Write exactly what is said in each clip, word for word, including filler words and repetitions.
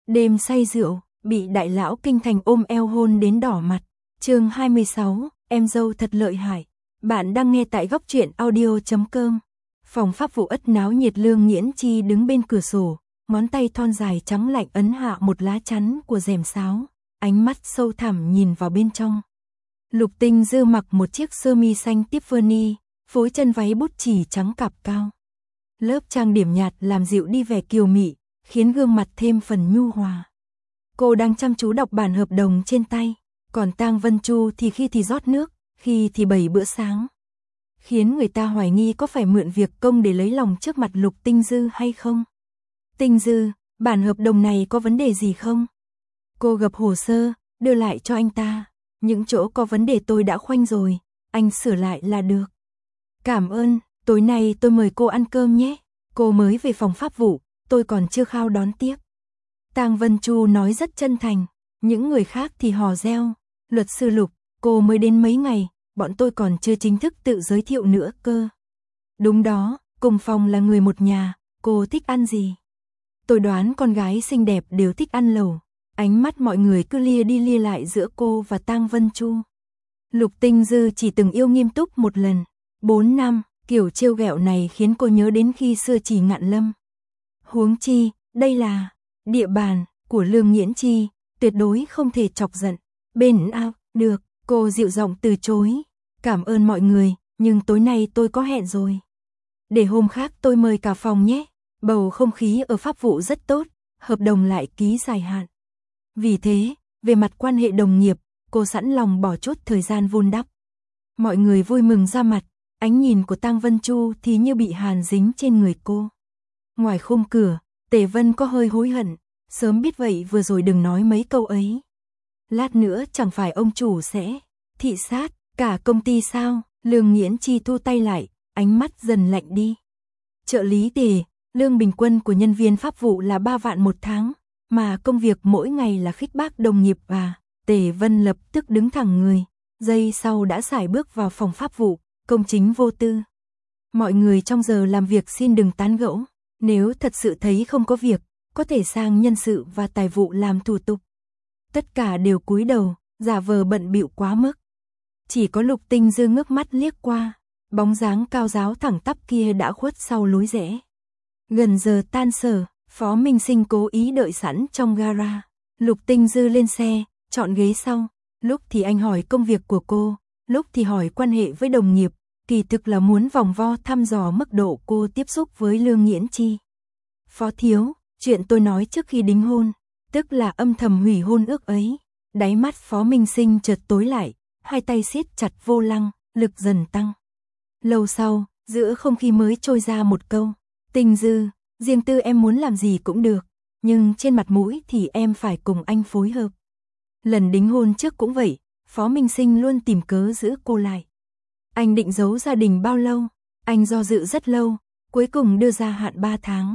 Đêm say rượu, bị đại lão kinh thành ôm eo hôn đến đỏ mặt. Chương hai mươi sáu, em dâu thật lợi hại. Bạn đang nghe tại góc truyện audio chấm com. Phòng pháp vụ ất náo nhiệt. Lương Nghiễn Chi đứng bên cửa sổ, ngón tay thon dài trắng lạnh ấn hạ một lá chắn của rèm sáo, ánh mắt sâu thẳm nhìn vào bên trong. Lục Tinh Dư mặc một chiếc sơ mi xanh Tiffany, phối chân váy bút chì trắng cạp cao. Lớp trang điểm nhạt làm dịu đi vẻ kiều mị, khiến gương mặt thêm phần nhu hòa. Cô đang chăm chú đọc bản hợp đồng trên tay, còn Tang Vân Chu thì khi thì rót nước, khi thì bày bữa sáng. Khiến người ta hoài nghi có phải mượn việc công để lấy lòng trước mặt Lục Tinh Dư hay không. Tinh Dư, bản hợp đồng này có vấn đề gì không? Cô gập hồ sơ, đưa lại cho anh ta. Những chỗ có vấn đề tôi đã khoanh rồi, anh sửa lại là được. Cảm ơn, tối nay tôi mời cô ăn cơm nhé. Cô mới về phòng pháp vụ, tôi còn chưa khao đón tiếp. Tang Vân Chu nói rất chân thành, những người khác thì hò reo. Luật sư Lục, cô mới đến mấy ngày, bọn tôi còn chưa chính thức tự giới thiệu nữa cơ. Đúng đó, cùng phòng là người một nhà, cô thích ăn gì? Tôi đoán con gái xinh đẹp đều thích ăn lẩu. Ánh mắt mọi người cứ lia đi lia lại giữa cô và Tang Vân Chu. Lục Tinh Dư chỉ từng yêu nghiêm túc một lần, bốn năm, kiểu trêu ghẹo này khiến cô nhớ đến khi xưa Chỉ Ngạn Lâm. Huống chi, đây là địa bàn của Lương Nghiễn Chi, tuyệt đối không thể chọc giận. Bên ao, được, cô dịu giọng từ chối. Cảm ơn mọi người, nhưng tối nay tôi có hẹn rồi. Để hôm khác tôi mời cả phòng nhé. Bầu không khí ở pháp vụ rất tốt, hợp đồng lại ký dài hạn. Vì thế, về mặt quan hệ đồng nghiệp, cô sẵn lòng bỏ chút thời gian vun đắp. Mọi người vui mừng ra mặt, ánh nhìn của Tang Vân Chu thì như bị hàn dính trên người cô. Ngoài khung cửa, Tề Vân có hơi hối hận, sớm biết vậy vừa rồi đừng nói mấy câu ấy. Lát nữa chẳng phải ông chủ sẽ thị sát cả công ty sao? Lương Nghiễn Chi thu tay lại, ánh mắt dần lạnh đi. Trợ lý Tề, lương bình quân của nhân viên pháp vụ là ba vạn một tháng, mà công việc mỗi ngày là khích bác đồng nghiệp à? Tề Vân lập tức đứng thẳng người, giây sau đã sải bước vào phòng pháp vụ, công chính vô tư. Mọi người trong giờ làm việc xin đừng tán gẫu, nếu thật sự thấy không có việc, có thể sang nhân sự và tài vụ làm thủ tục. Tất cả đều cúi đầu, giả vờ bận bịu quá mức. Chỉ có Lục Tinh Dư ngước mắt liếc qua, bóng dáng cao ráo thẳng tắp kia đã khuất sau lối rẽ. Gần giờ tan sở, Phó Minh Sinh cố ý đợi sẵn trong gara. Lục Tinh Dư lên xe, chọn ghế sau. Lúc thì anh hỏi công việc của cô, lúc thì hỏi quan hệ với đồng nghiệp, kỳ thực là muốn vòng vo thăm dò mức độ cô tiếp xúc với Lương Nghiễn Chi. Phó thiếu, chuyện tôi nói trước khi đính hôn, tức là âm thầm hủy hôn ước ấy. Đáy mắt Phó Minh Sinh chợt tối lại, hai tay siết chặt vô lăng, lực dần tăng. Lâu sau, giữa không khí mới trôi ra một câu. Tinh Dư, riêng tư em muốn làm gì cũng được, nhưng trên mặt mũi thì em phải cùng anh phối hợp. Lần đính hôn trước cũng vậy, Phó Minh Sinh luôn tìm cớ giữ cô lại. Anh định giấu gia đình bao lâu? Anh do dự rất lâu, cuối cùng đưa ra hạn ba tháng.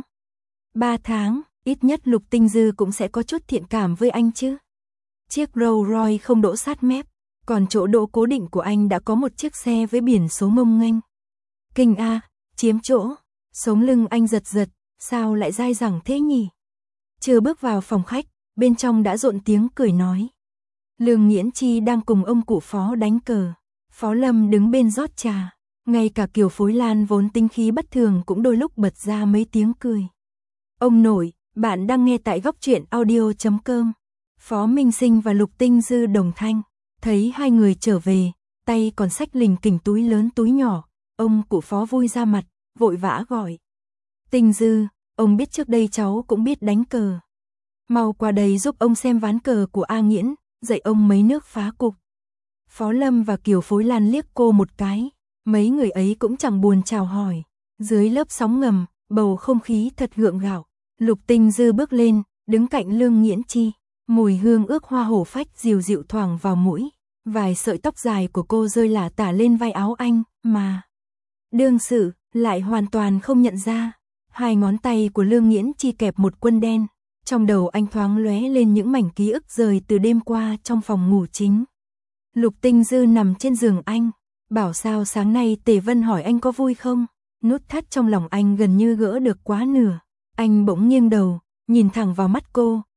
ba tháng, ít nhất Lục Tinh Dư cũng sẽ có chút thiện cảm với anh chứ. Chiếc Rolls Royce không đỗ sát mép, còn chỗ đỗ cố định của anh đã có một chiếc xe với biển số ngông nghênh. Kinh a, chiếm chỗ. Sống lưng anh giật giật, sao lại dai dẳng thế nhỉ? Chưa bước vào phòng khách, bên trong đã rộn tiếng cười nói. Lương Nghiễn Chi đang cùng ông cụ Phó đánh cờ. Phó Lâm đứng bên rót trà. Ngay cả Kiều Phối Lan vốn tinh khí bất thường cũng đôi lúc bật ra mấy tiếng cười. Ông nội, bạn đang nghe tại góc truyện audio chấm com. Phó Minh Sinh và Lục Tinh Dư đồng thanh. Thấy hai người trở về, tay còn xách lình kình túi lớn túi nhỏ. Ông cụ Phó vui ra mặt, vội vã gọi. Tinh Dư, ông biết trước đây cháu cũng biết đánh cờ. Mau qua đây giúp ông xem ván cờ của A Nghiễn, dạy ông mấy nước phá cục. Phó Lâm và Kiều Phối Lan liếc cô một cái, mấy người ấy cũng chẳng buồn chào hỏi. Dưới lớp sóng ngầm, bầu không khí thật gượng gạo. Lục Tinh Dư bước lên, đứng cạnh Lương Nghiễn Chi, mùi hương ước hoa hổ phách dịu dịu thoảng vào mũi. Vài sợi tóc dài của cô rơi lả tả lên vai áo anh, mà đương sự lại hoàn toàn không nhận ra. Hai ngón tay của Lương Nghiễn Chi kẹp một quân đen, trong đầu anh thoáng lóe lên những mảnh ký ức rời từ đêm qua trong phòng ngủ chính. Lục Tinh Dư nằm trên giường anh, bảo sao sáng nay Tề Vân hỏi anh có vui không, nút thắt trong lòng anh gần như gỡ được quá nửa. Anh bỗng nghiêng đầu, nhìn thẳng vào mắt cô,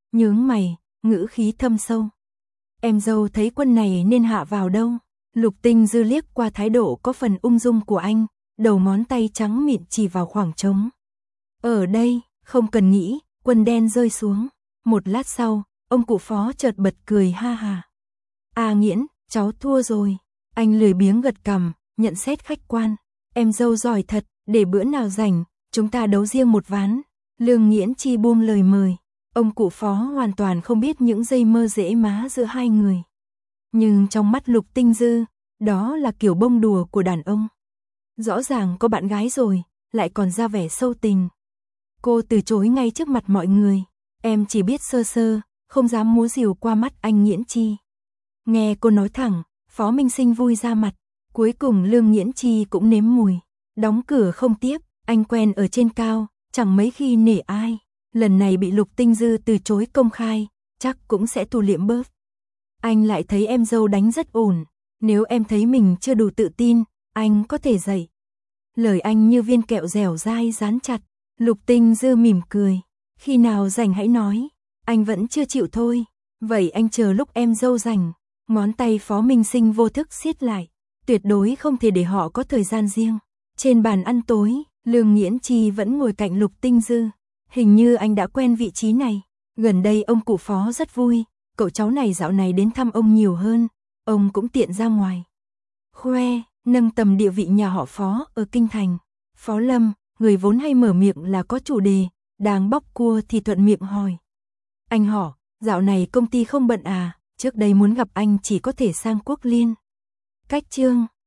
nhướng mày, ngữ khí thâm sâu. Em dâu thấy quân này nên hạ vào đâu? Lục Tinh Dư liếc qua thái độ có phần ung dung của anh, đầu ngón tay trắng mịn chỉ vào khoảng trống. Ở đây, không cần nghĩ, quân đen rơi xuống. Một lát sau, ông cụ Phó chợt bật cười ha ha. À Nghiễn, cháu thua rồi. Anh lười biếng gật cằm, nhận xét khách quan. Em dâu giỏi thật, để bữa nào rảnh, chúng ta đấu riêng một ván. Lương Nghiễn Chi buông lời mời. Ông cụ Phó hoàn toàn không biết những giây mơ dễ má giữa hai người. Nhưng trong mắt Lục Tinh Dư, đó là kiểu bông đùa của đàn ông. Rõ ràng có bạn gái rồi, lại còn ra vẻ sâu tình. Cô từ chối ngay trước mặt mọi người. Em chỉ biết sơ sơ, không dám múa rìu qua mắt anh Nghiễn Chi. Nghe cô nói thẳng, Phó Minh Sinh vui ra mặt. Cuối cùng Lương Nghiễn Chi cũng nếm mùi. Đóng cửa không tiếp, anh quen ở trên cao, chẳng mấy khi nể ai. Lần này bị Lục Tinh Dư từ chối công khai, chắc cũng sẽ thu liễm bớt. Anh lại thấy em dâu đánh rất ổn. Nếu em thấy mình chưa đủ tự tin, anh có thể dạy. Lời anh như viên kẹo dẻo dai dán chặt. Lục Tinh Dư mỉm cười. Khi nào rảnh hãy nói. Anh vẫn chưa chịu thôi. Vậy anh chờ lúc em dâu rảnh. Ngón tay Phó Minh Sinh vô thức siết lại. Tuyệt đối không thể để họ có thời gian riêng. Trên bàn ăn tối, Lương Nghiễn Chi vẫn ngồi cạnh Lục Tinh Dư. Hình như anh đã quen vị trí này. Gần đây ông cụ Phó rất vui. Cậu cháu này dạo này đến thăm ông nhiều hơn. Ông cũng tiện ra ngoài khoe, nâng tầm địa vị nhà họ Phó ở Kinh Thành. Phó Lâm, người vốn hay mở miệng là có chủ đề, đang bóc cua thì thuận miệng hỏi. Anh họ, dạo này công ty không bận à, trước đây muốn gặp anh chỉ có thể sang Quốc Liên. Cách chương